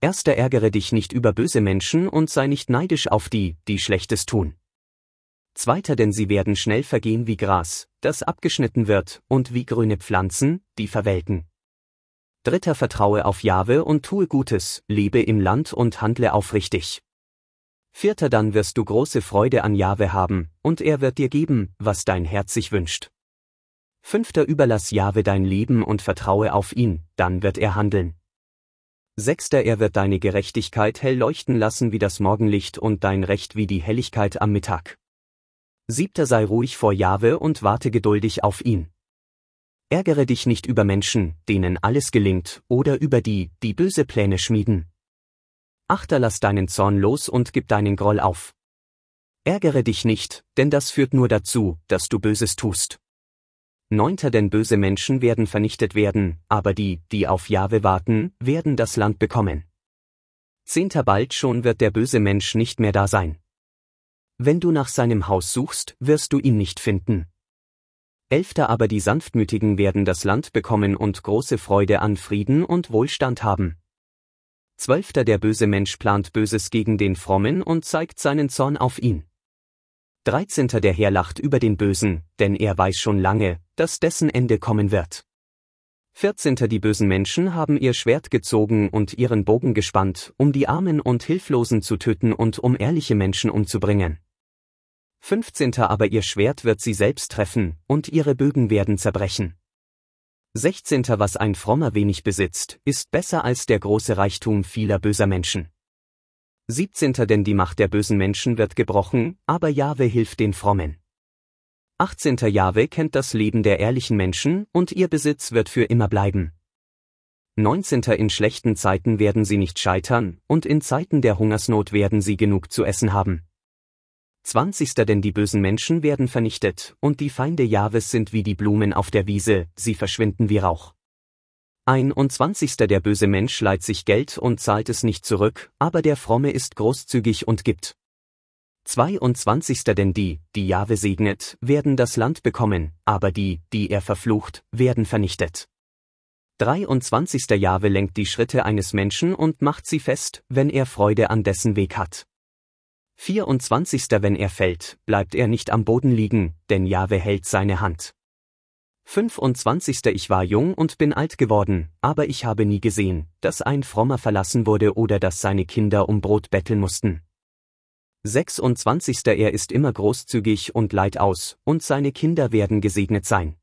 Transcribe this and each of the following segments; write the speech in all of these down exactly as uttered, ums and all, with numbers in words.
Erster, ärgere dich nicht über böse Menschen und sei nicht neidisch auf die, die Schlechtes tun. Zweiter, denn sie werden schnell vergehen wie Gras, das abgeschnitten wird, und wie grüne Pflanzen, die verwelken. Dritter, vertraue auf Jahwe und tue Gutes, lebe im Land und handle aufrichtig. Vierter, dann wirst du große Freude an Jahwe haben, und er wird dir geben, was dein Herz sich wünscht. Fünfter, überlass Jahwe dein Leben und vertraue auf ihn, dann wird er handeln. Sechster, er wird deine Gerechtigkeit hell leuchten lassen wie das Morgenlicht und dein Recht wie die Helligkeit am Mittag. Siebter, sei ruhig vor Jahwe und warte geduldig auf ihn. Ärgere dich nicht über Menschen, denen alles gelingt, oder über die, die böse Pläne schmieden. Achter, lass deinen Zorn los und gib deinen Groll auf. Ärgere dich nicht, denn das führt nur dazu, dass du Böses tust. Neunter, denn böse Menschen werden vernichtet werden, aber die, die auf Jahwe warten, werden das Land bekommen. Zehnter, bald schon wird der böse Mensch nicht mehr da sein. Wenn du nach seinem Haus suchst, wirst du ihn nicht finden. Elfter, aber die Sanftmütigen werden das Land bekommen und große Freude an Frieden und Wohlstand haben. Zwölfter, der böse Mensch plant Böses gegen den Frommen und zeigt seinen Zorn auf ihn. Dreizehnter, der Herr lacht über den Bösen, denn er weiß schon lange, dass dessen Ende kommen wird. Vierzehnter, die bösen Menschen haben ihr Schwert gezogen und ihren Bogen gespannt, um die Armen und Hilflosen zu töten und um ehrliche Menschen umzubringen. Fünfzehnter, aber ihr Schwert wird sie selbst treffen, und ihre Bögen werden zerbrechen. Sechzehnter, was ein Frommer wenig besitzt, ist besser als der große Reichtum vieler böser Menschen. Siebzehnter, denn die Macht der bösen Menschen wird gebrochen, aber Jahwe hilft den Frommen. Achtzehnter, Jahwe kennt das Leben der ehrlichen Menschen, und ihr Besitz wird für immer bleiben. Neunzehnter, in schlechten Zeiten werden sie nicht scheitern, und in Zeiten der Hungersnot werden sie genug zu essen haben. Zwanzigster, denn die bösen Menschen werden vernichtet, und die Feinde Jahwes sind wie die Blumen auf der Wiese, sie verschwinden wie Rauch. Einundzwanzigster, der böse Mensch leiht sich Geld und zahlt es nicht zurück, aber der Fromme ist großzügig und gibt. Zweiundzwanzigster, denn die, die Jahwe segnet, werden das Land bekommen, aber die, die er verflucht, werden vernichtet. Dreiundzwanzigster, Jahwe lenkt die Schritte eines Menschen und macht sie fest, wenn er Freude an dessen Weg hat. Vierundzwanzigster, wenn er fällt, bleibt er nicht am Boden liegen, denn Jahwe hält seine Hand. Fünfundzwanzigster, ich war jung und bin alt geworden, aber ich habe nie gesehen, dass ein Frommer verlassen wurde oder dass seine Kinder um Brot betteln mussten. Sechsundzwanzigster, er ist immer großzügig und leiht aus, und seine Kinder werden gesegnet sein.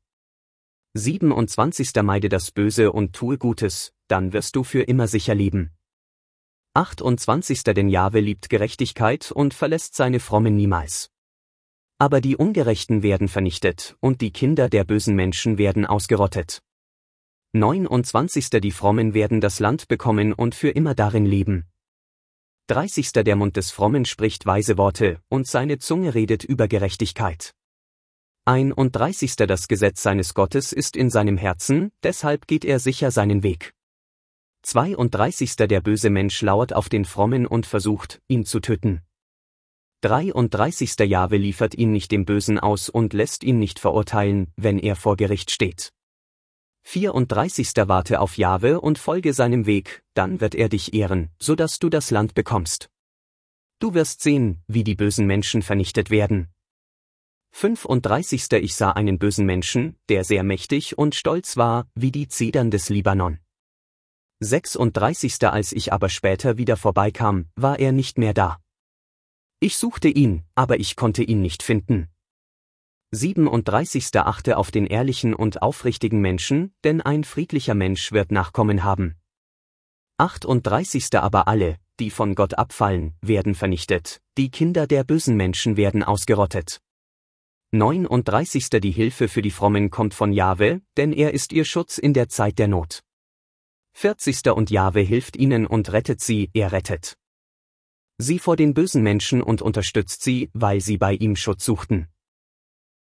Siebenundzwanzigster, meide das Böse und tue Gutes, dann wirst du für immer sicher leben. Achtundzwanzigster, denn Jahwe liebt Gerechtigkeit und verlässt seine Frommen niemals. Aber die Ungerechten werden vernichtet, und die Kinder der bösen Menschen werden ausgerottet. Neunundzwanzigster, die Frommen werden das Land bekommen und für immer darin leben. Dreißigster, der Mund des Frommen spricht weise Worte, und seine Zunge redet über Gerechtigkeit. Einunddreißigster, das Gesetz seines Gottes ist in seinem Herzen, deshalb geht er sicher seinen Weg. Zweiunddreißigster, der böse Mensch lauert auf den Frommen und versucht, ihn zu töten. Dreiunddreißigster, Jahwe liefert ihn nicht dem Bösen aus und lässt ihn nicht verurteilen, wenn er vor Gericht steht. Vierunddreißigster, warte auf Jahwe und folge seinem Weg, dann wird er dich ehren, so dass du das Land bekommst. Du wirst sehen, wie die bösen Menschen vernichtet werden. Fünfunddreißigster, ich sah einen bösen Menschen, der sehr mächtig und stolz war, wie die Zedern des Libanon. Sechsunddreißigster, als ich aber später wieder vorbeikam, war er nicht mehr da. Ich suchte ihn, aber ich konnte ihn nicht finden. Siebenunddreißigster, achte auf den ehrlichen und aufrichtigen Menschen, denn ein friedlicher Mensch wird Nachkommen haben. Achtunddreißigster, aber alle, die von Gott abfallen, werden vernichtet, die Kinder der bösen Menschen werden ausgerottet. Neununddreißigster, die Hilfe für die Frommen kommt von Jahwe, denn er ist ihr Schutz in der Zeit der Not. Vierzigster, und Jahwe hilft ihnen und rettet sie, er rettet sie vor den bösen Menschen und unterstützt sie, weil sie bei ihm Schutz suchten.